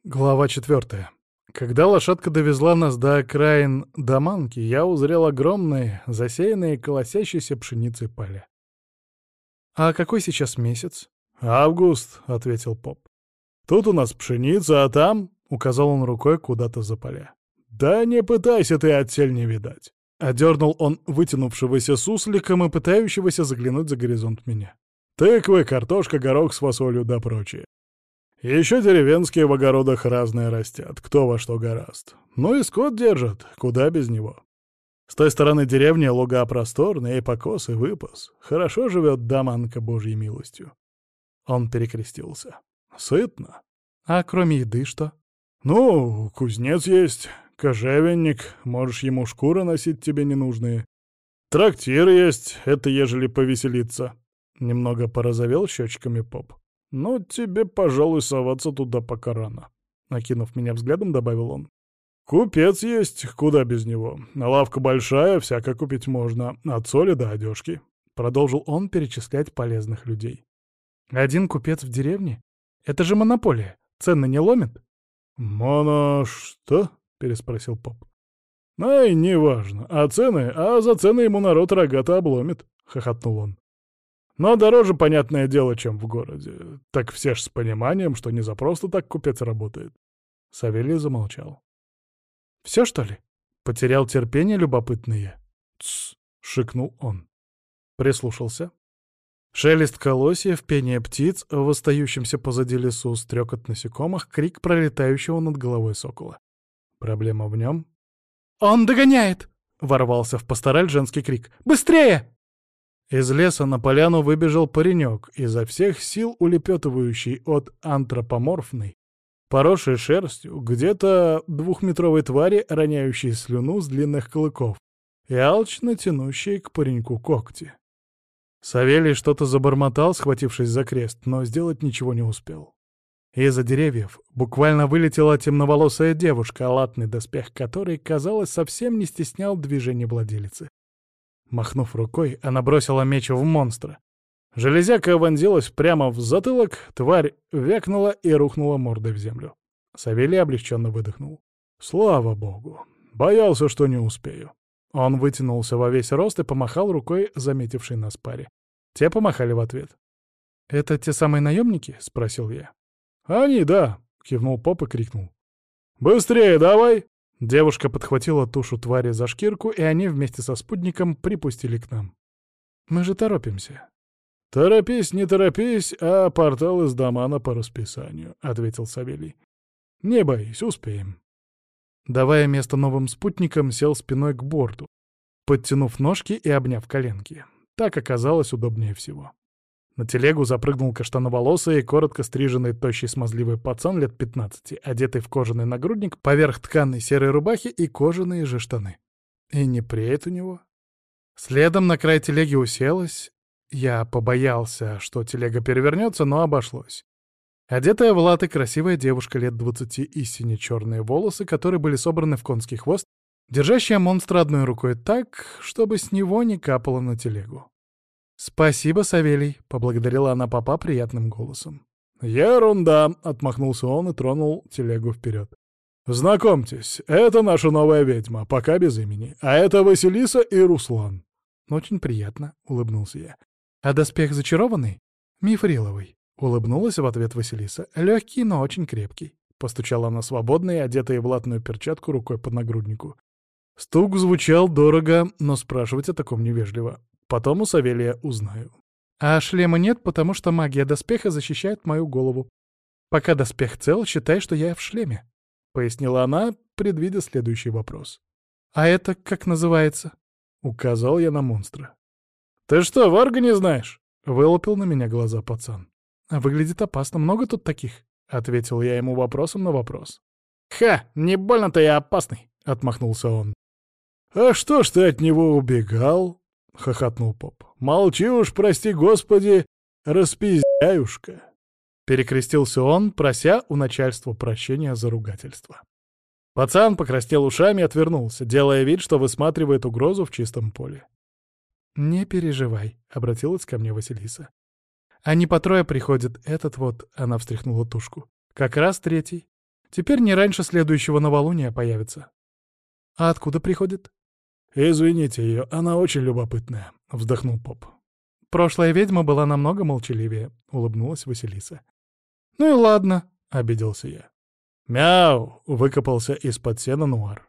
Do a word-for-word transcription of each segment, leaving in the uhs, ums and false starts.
Глава четвертая. Когда лошадка довезла нас до окраин Даманки, я узрел огромные, засеянные колосящейся пшеницей поля. «А какой сейчас месяц?» «Август», — ответил поп. «Тут у нас пшеница, а там...» — указал он рукой куда-то за поля. «Да не пытайся ты отсель не видать!» — одернул он вытянувшегося сусликом и пытающегося заглянуть за горизонт меня. «Тыквы, картошка, горох с фасолью да прочее. Еще деревенские в огородах разные растят, кто во что гораст. Ну и скот держат, куда без него. С той стороны деревни луга просторные, и покос, и выпас. Хорошо живет Даманка Божьей милостью». Он перекрестился. «Сытно. А кроме еды что?» «Ну, кузнец есть, кожевенник, можешь ему шкуры носить тебе ненужные. Трактир есть, это ежели повеселиться». Немного порозовел щечками поп. «Ну, тебе, пожалуй, соваться туда пока рано», — накинув меня взглядом, добавил он. «Купец есть, куда без него. Лавка большая, всяко купить можно, от соли до одежки», — продолжил он перечислять полезных людей. «Один купец в деревне? Это же монополия. Цены не ломит?» «Моно... что?» — переспросил поп. «Ай, неважно. А цены? А за цены ему народ рога-то обломит», — хохотнул он. «Но дороже, понятное дело, чем в городе. Так все ж с пониманием, что не за просто так купец работает». Савелий замолчал. «Все, что ли?» — потерял терпение любопытный я. «Тссс!» — шикнул он. Прислушался. Шелест колосьев, пение птиц, в остающемся позади лесу, стрекот насекомых, крик пролетающего над головой сокола. Проблема в нем? «Он догоняет!» — ворвался в пастораль женский крик. «Быстрее!» Из леса на поляну выбежал паренек, изо всех сил улепетывающий от антропоморфной, поросшей шерстью, где-то двухметровой твари, роняющей слюну с длинных клыков и алчно тянущей к пареньку когти. Савелий что-то забормотал, схватившись за крест, но сделать ничего не успел. Из-за деревьев буквально вылетела темноволосая девушка, латный доспех которой, казалось, совсем не стеснял движения владелицы. Махнув рукой, она бросила меч в монстра. Железяка вонзилась прямо в затылок, тварь вякнула и рухнула мордой в землю. Савелий облегченно выдохнул. «Слава богу! Боялся, что не успею». Он вытянулся во весь рост и помахал рукой заметившей нас паре. Те помахали в ответ. «Это те самые наемники?» — спросил я. «Они, да!» — кивнул поп и крикнул. «Быстрее давай!» Девушка подхватила тушу твари за шкирку, и они вместе со спутником припустили к нам. «Мы же торопимся». «Торопись, не торопись, а портал из Дамана по расписанию», — ответил Савелий. «Не боись, успеем». Давая место новым спутникам, сел спиной к борту, подтянув ножки и обняв коленки. Так оказалось удобнее всего. На телегу запрыгнул каштановолосый и коротко стриженный тощий смазливый пацан лет пятнадцати, одетый в кожаный нагрудник поверх тканой серой рубахи и кожаные же штаны. И не преет у него. Следом на край телеги уселась. Я побоялся, что телега перевернется, но обошлось. Одетая в латы красивая девушка лет двадцати и сине-черные волосы, которые были собраны в конский хвост, держащая монстра одной рукой так, чтобы с него не капало на телегу. «Спасибо, Савелий», — поблагодарила она попа приятным голосом. «Ерунда», — отмахнулся он и тронул телегу вперед. «Знакомьтесь, это наша новая ведьма, пока без имени, а это Василиса и Руслан». «Очень приятно», — улыбнулся я. «А доспех зачарованный?» «Мифриловый», — улыбнулась в ответ Василиса. «Легкий, но очень крепкий», — постучала она свободной, одетая в латную перчатку рукой по нагруднику. Стук звучал дорого, но спрашивать о таком невежливо. Потом у Савелия узнаю. «А шлема нет, потому что магия доспеха защищает мою голову. Пока доспех цел, считай, что я в шлеме», — пояснила она, предвидя следующий вопрос. «А это как называется?» — указал я на монстра. «Ты что, варга не знаешь?» — вылупил на меня глаза пацан. «Выглядит опасно. Много тут таких?» — ответил я ему вопросом на вопрос. «Ха, не больно-то я опасный», — отмахнулся он. «А что ж ты от него убегал?» — хохотнул поп. «Молчи уж, прости господи, распиздяюшка!» Перекрестился он, прося у начальства прощения за ругательство. Пацан покраснел ушами и отвернулся, делая вид, что высматривает угрозу в чистом поле. «Не переживай», — обратилась ко мне Василиса. «Они по трое приходят, этот вот», — она встряхнула тушку. «Как раз третий. Теперь не раньше следующего новолуния появится. А откуда приходит? Извините ее, она очень любопытная, вздохнул поп. Прошлая ведьма была намного молчаливее, улыбнулась Василиса. Ну и ладно, обиделся я. Мяу! Выкопался из-под сена Нуар.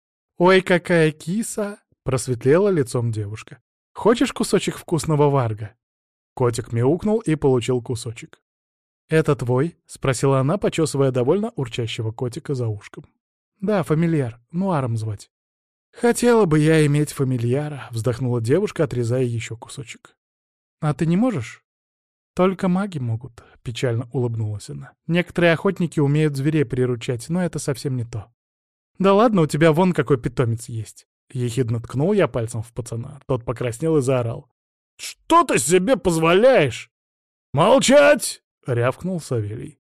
Ой, какая киса! Просветлела лицом девушка. Хочешь кусочек вкусного варга? Котик мяукнул и получил кусочек. «Это твой?» — спросила она, почесывая довольно урчащего котика за ушком. «Да, фамильяр. Нуаром звать». «Хотела бы я иметь фамильяра», — вздохнула девушка, отрезая еще кусочек. «А ты не можешь?» «Только маги могут», — печально улыбнулась она. «Некоторые охотники умеют зверей приручать, но это совсем не то». «Да ладно, у тебя вон какой питомец есть». Ехидно ткнул я пальцем в пацана. Тот покраснел и заорал. «Что ты себе позволяешь?» «Молчать!» — рявкнул Савелий.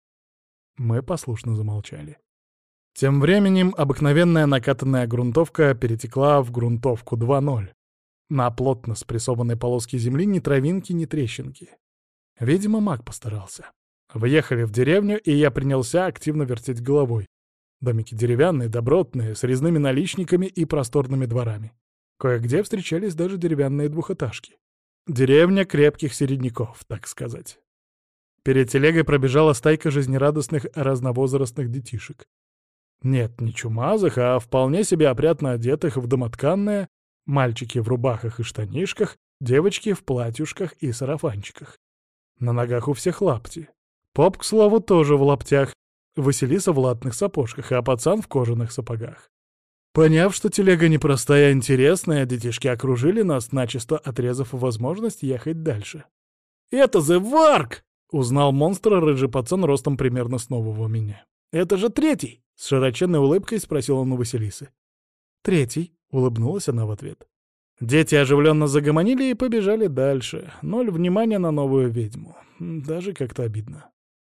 Мы послушно замолчали. Тем временем обыкновенная накатанная грунтовка перетекла в грунтовку два ноль. На плотно спрессованной полоске земли ни травинки, ни трещинки. Видимо, маг постарался. Въехали в деревню, и я принялся активно вертеть головой. Домики деревянные, добротные, с резными наличниками и просторными дворами. Кое-где встречались даже деревянные двухэтажки. Деревня крепких середняков, так сказать. Перед телегой пробежала стайка жизнерадостных разновозрастных детишек. Нет, не чумазых, а вполне себе опрятно одетых в домотканное, мальчики в рубахах и штанишках, девочки в платьюшках и сарафанчиках. На ногах у всех лапти. Поп, к слову, тоже в лаптях, Василиса в латных сапожках, а пацан в кожаных сапогах. Поняв, что телега непростая, а интересная, детишки окружили нас, начисто отрезав возможность ехать дальше. «Это The Varg!» — узнал монстра рыжий пацан ростом примерно с нового меня. «Это же третий!» — с широченной улыбкой спросил он у Василисы. «Третий», — улыбнулась она в ответ. Дети оживленно загомонили и побежали дальше. Ноль внимания на новую ведьму. Даже как-то обидно.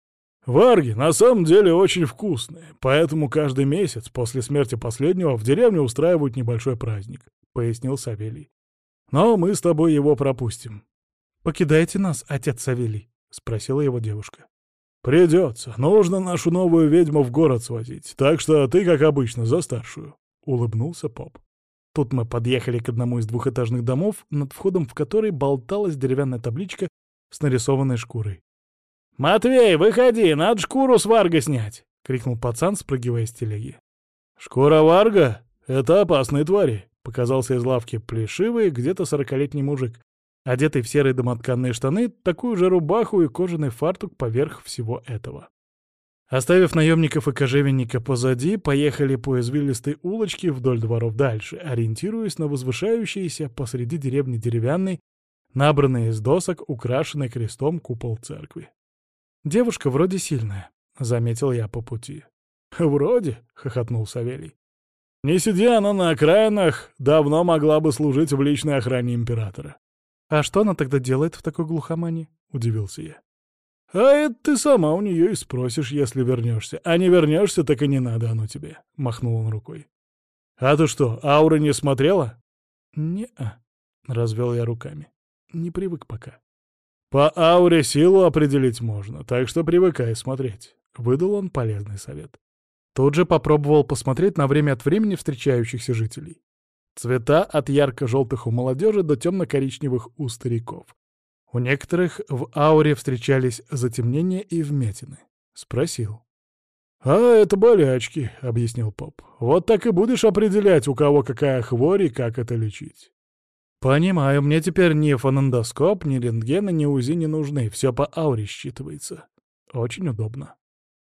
«Варги на самом деле очень вкусные, поэтому каждый месяц после смерти последнего в деревне устраивают небольшой праздник», — пояснил Савелий. «Но мы с тобой его пропустим». «Покидайте нас, отец Савелий?» — спросила его девушка. «Придется. Нужно нашу новую ведьму в город свозить, так что ты, как обычно, за старшую», — улыбнулся поп. Тут мы подъехали к одному из двухэтажных домов, над входом в который болталась деревянная табличка с нарисованной шкурой. «Матвей, выходи, надо шкуру с варга снять!» — крикнул пацан, спрыгивая с телеги. «Шкура варга? Это опасные твари!» — показался из лавки плешивый, где-то сорокалетний мужик, одетый в серые домотканные штаны, такую же рубаху и кожаный фартук поверх всего этого. Оставив наемников и кожевенника позади, поехали по извилистой улочке вдоль дворов дальше, ориентируясь на возвышающийся посреди деревни деревянный, набранный из досок, украшенный крестом купол церкви. «Девушка вроде сильная», — заметил я по пути. «Вроде», — хохотнул Савелий. «Не сидя она на окраинах, давно могла бы служить в личной охране императора». «А что она тогда делает в такой глухомане?» — удивился я. «А это ты сама у нее и спросишь, если вернешься. А не вернешься, так и не надо оно тебе», — махнул он рукой. «А ты что, ауры не смотрела?» «Не-а», — развел я руками. «Не привык пока». «По ауре силу определить можно, так что привыкай смотреть», — выдал он полезный совет. Тут же попробовал посмотреть на время от времени встречающихся жителей. Цвета от ярко-желтых у молодежи до темно-коричневых у стариков. У некоторых в ауре встречались затемнения и вмятины. Спросил. «А это болячки», — объяснил поп. «Вот так и будешь определять, у кого какая хворь и как это лечить». «Понимаю, мне теперь ни фонендоскоп, ни рентген, ни УЗИ не нужны, все по ауре считывается. Очень удобно».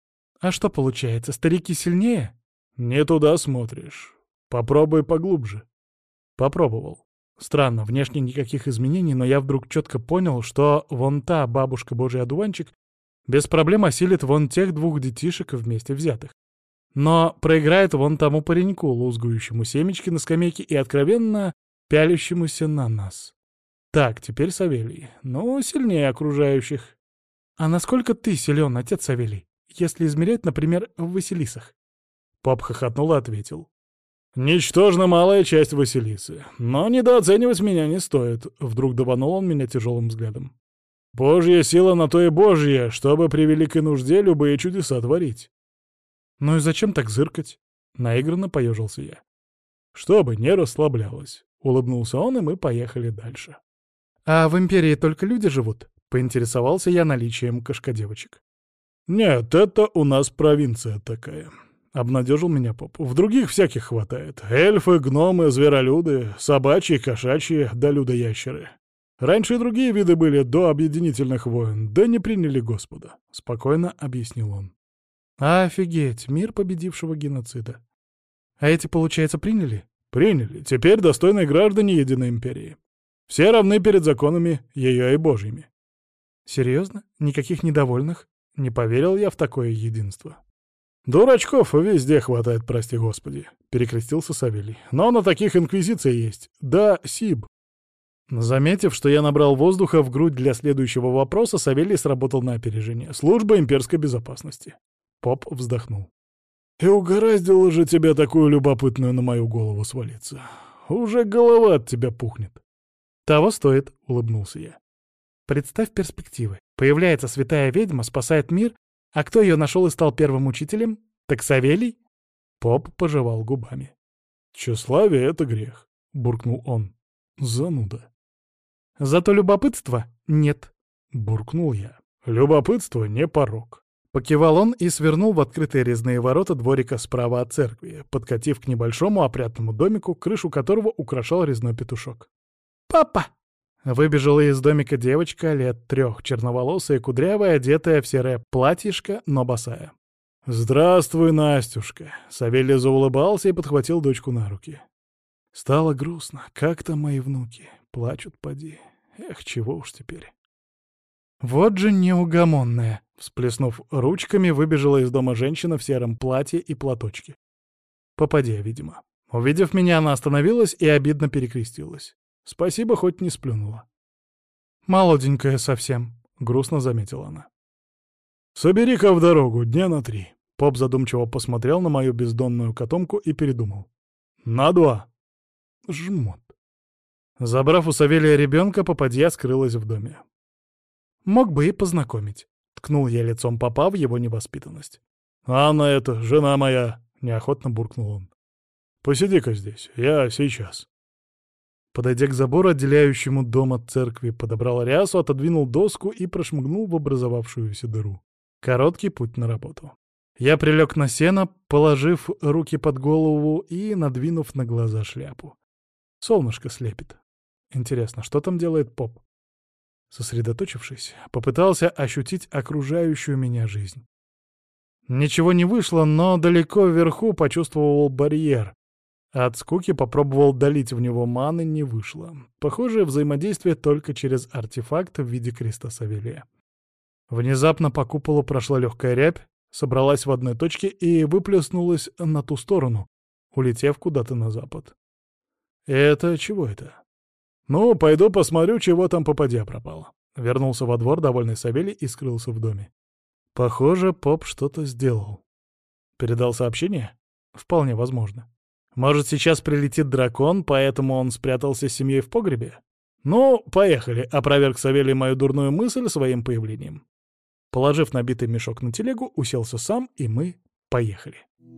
«А что получается, старики сильнее?» «Не туда смотришь. Попробуй поглубже». Попробовал. Странно, внешне никаких изменений, но я вдруг четко понял, что вон та бабушка Божий одуванчик без проблем осилит вон тех двух детишек вместе взятых. Но проиграет вон тому пареньку, лузгающему семечки на скамейке и откровенно пялящемуся на нас. Так, теперь Савелий. Ну, сильнее окружающих. А насколько ты силен, отец Савелий, если измерять, например, в Василисах? Поп хохотнул и ответил. «Ничтожно малая часть Василисы. Но недооценивать меня не стоит», — вдруг даванул он меня тяжелым взглядом. «Божья сила на то и божья, чтобы при великой нужде любые чудеса творить». «Ну и зачем так зыркать?» — наигранно поежился я. «Чтобы не расслаблялась», — улыбнулся он, и мы поехали дальше. «А в Империи только люди живут?» — поинтересовался я наличием кошкодевочек. «Нет, это у нас провинция такая», — обнадежил меня поп. «В других всяких хватает. Эльфы, гномы, зверолюды, собачьи, кошачьи, да людоящеры. Раньше и другие виды были до объединительных войн, да не приняли Господа», — спокойно объяснил он. «Офигеть, мир победившего геноцида. А эти, получается, приняли?» «Приняли. Теперь достойные граждане Единой Империи. Все равны перед законами ее и божьими». «Серьезно? Никаких недовольных?» Не поверил я в такое единство. «Дурачков везде хватает, прости господи», — перекрестился Савелий. «Но на таких инквизиция есть. Да, Сиб». Заметив, что я набрал воздуха в грудь для следующего вопроса, Савелий сработал на опережение. «Служба имперской безопасности». Поп вздохнул. «И угораздило же тебя такую любопытную на мою голову свалиться. Уже голова от тебя пухнет». «Того стоит», — улыбнулся я. «Представь перспективы. Появляется святая ведьма, спасает мир, а кто ее нашел и стал первым учителем? Так Савелий?» Поп пожевал губами. «Тщеславие — это грех», — буркнул он. «Зануда». «Зато любопытство — нет», — буркнул я. «Любопытство — не порок». Покивал он и свернул в открытые резные ворота дворика справа от церкви, подкатив к небольшому опрятному домику, крышу которого украшал резной петушок. «Папа!» Выбежала из домика девочка лет трех, черноволосая, кудрявая, одетая в серое платьишко, но босая. «Здравствуй, Настюшка!» Савелий заулыбался и подхватил дочку на руки. Стало грустно. Как там мои внуки? Плачут, поди. Эх, чего уж теперь. «Вот же неугомонная!» Всплеснув ручками, выбежала из дома женщина в сером платье и платочке. Попадья, видимо. Увидев меня, она остановилась и обидно перекрестилась. Спасибо, хоть не сплюнула. «Молоденькая совсем», — грустно заметила она. «Собери-ка в дорогу, дня на три». Поп задумчиво посмотрел на мою бездонную котомку и передумал. «На два». Жмот. Забрав у Савелия ребенка, попадья скрылась в доме. «Мог бы и познакомить», — ткнул я лицом попа в его невоспитанность. «Анна это, жена моя», — неохотно буркнул он. «Посиди-ка здесь, я сейчас». Подойдя к забору, отделяющему дом от церкви, подобрал рясу, отодвинул доску и прошмыгнул в образовавшуюся дыру. Короткий путь на работу. Я прилег на сено, положив руки под голову и надвинув на глаза шляпу. Солнышко слепит. Интересно, что там делает поп? Сосредоточившись, попытался ощутить окружающую меня жизнь. Ничего не вышло, но далеко вверху почувствовал барьер. От скуки попробовал долить в него маны, не вышло. Похожее взаимодействие только через артефакт в виде креста Савелия. Внезапно по куполу прошла легкая рябь, собралась в одной точке и выплеснулась на ту сторону, улетев куда-то на запад. «Это чего это?» «Ну, пойду посмотрю, чего там попадья пропало». Вернулся во двор довольный Савелий и скрылся в доме. Похоже, поп что-то сделал. Передал сообщение? Вполне возможно. Может, сейчас прилетит дракон, поэтому он спрятался с семьей в погребе? Ну, поехали, опроверг Савелий мою дурную мысль своим появлением. Положив набитый мешок на телегу, уселся сам, и мы поехали.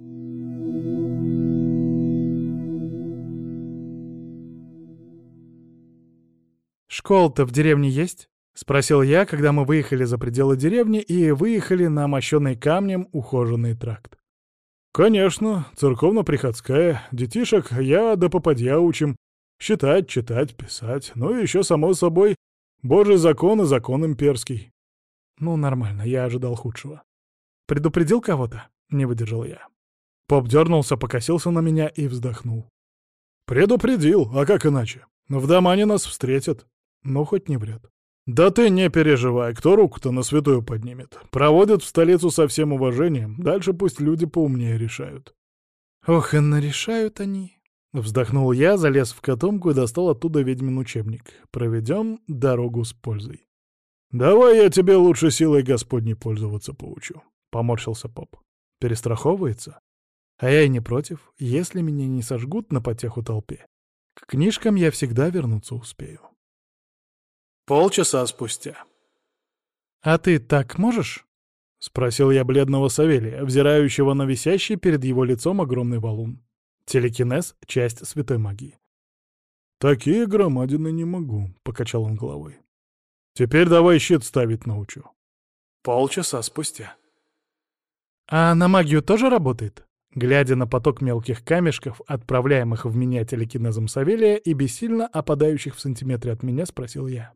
«Школа-то в деревне есть?» — спросил я, когда мы выехали за пределы деревни и выехали на мощенный камнем ухоженный тракт. «Конечно, церковно-приходская. Детишек я да попадья учим. Считать, читать, писать. Ну и еще, само собой, божий закон и закон имперский». «Ну, нормально, я ожидал худшего». «Предупредил кого-то?» — не выдержал я. Поп дернулся, покосился на меня и вздохнул. «Предупредил, а как иначе? В домане нас встретят». Ну, хоть не врет. «Да ты не переживай, кто руку-то на святую поднимет. Проводят в столицу со всем уважением, дальше пусть люди поумнее решают». «Ох, и нарешают они». Вздохнул я, залез в котомку и достал оттуда ведьмин учебник. «Проведем дорогу с пользой». «Давай я тебе лучше силой Господней пользоваться поучу», — поморщился поп. «Перестраховывается? А я и не против, если меня не сожгут на потеху толпе. К книжкам я всегда вернуться успею». Полчаса спустя. «А ты так можешь?» спросил я бледного Савелия, взирающего на висящий перед его лицом огромный валун. Телекинез — часть святой магии. «Такие громадины не могу», — покачал он головой. «Теперь давай щит ставить научу». Полчаса спустя. «А на магию тоже работает?» Глядя на поток мелких камешков, отправляемых в меня телекинезом Савелия и бессильно опадающих в сантиметре от меня, спросил я.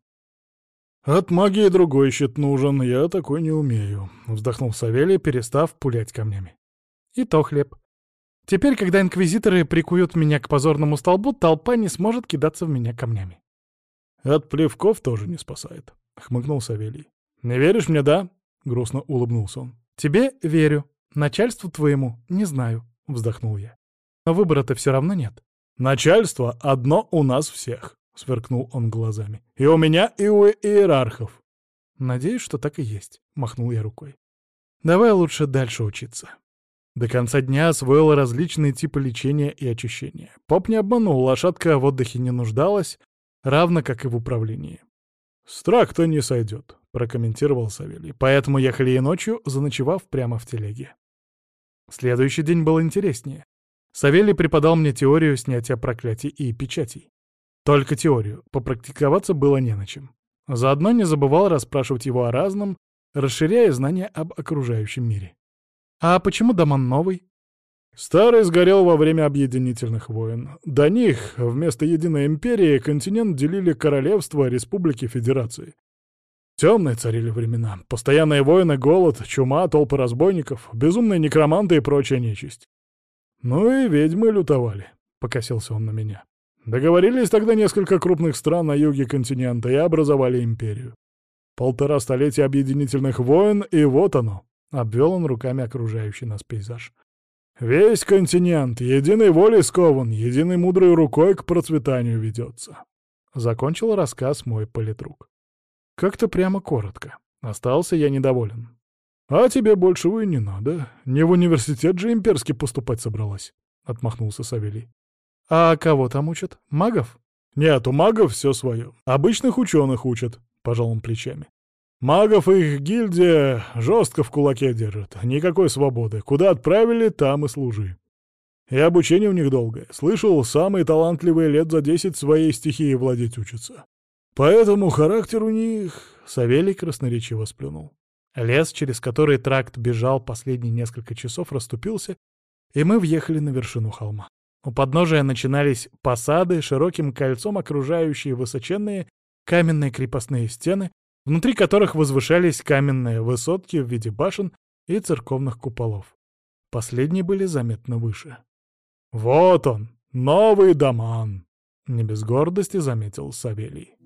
«От магии другой щит нужен, я такой не умею», — вздохнул Савелий, перестав пулять камнями. «И то хлеб. Теперь, когда инквизиторы прикуют меня к позорному столбу, толпа не сможет кидаться в меня камнями». «От плевков тоже не спасает», — хмыкнул Савелий. «Не веришь мне, да?» — грустно улыбнулся он. «Тебе верю. Начальству твоему не знаю», — вздохнул я. «Но выбора-то все равно нет». «Начальство одно у нас всех», — сверкнул он глазами. «И у меня, и у иерархов». «Надеюсь, что так и есть», — махнул я рукой. «Давай лучше дальше учиться». До конца дня освоил различные типы лечения и очищения. Поп не обманул, лошадка в отдыхе не нуждалась, равно как и в управлении. «Страх-то не сойдет», — прокомментировал Савелий. «Поэтому ехали и ночью, заночевав прямо в телеге». Следующий день был интереснее. Савелий преподал мне теорию снятия проклятий и печатей. Только теорию, попрактиковаться было не на чем. Заодно не забывал расспрашивать его о разном, расширяя знания об окружающем мире. «А почему Даман новый?» Старый сгорел во время объединительных войн. До них вместо единой империи континент делили королевства, республики, федерации. Темные царили времена. Постоянные войны, голод, чума, толпы разбойников, безумные некроманты и прочая нечисть. Ну и ведьмы лютовали, — покосился он на меня. Договорились тогда несколько крупных стран на юге континента и образовали империю. Полтора столетия объединительных войн, и вот оно, — обвел он руками окружающий нас пейзаж. Весь континент единой волей скован, единой мудрой рукой к процветанию ведется. Закончил рассказ мой политрук. Как-то прямо коротко. Остался я недоволен. «А тебе большего и не надо. Не в университет же имперский поступать собралась», — отмахнулся Савелий. «А кого там учат? Магов?» «Нет, у магов все свое. Обычных ученых учат», — пожал он плечами. «Магов их гильдия жестко в кулаке держит. Никакой свободы. Куда отправили, там и служи. И обучение у них долгое. Слышал, самые талантливые лет за десять своей стихией владеть учатся. Поэтому характер у них...» — Савелий красноречиво сплюнул. Лес, через который тракт бежал последние несколько часов, расступился, и мы въехали на вершину холма. У подножия начинались посады, широким кольцом окружающие высоченные каменные крепостные стены, внутри которых возвышались каменные высотки в виде башен и церковных куполов. Последние были заметно выше. «Вот он, новый Даман!» — не без гордости заметил Савелий.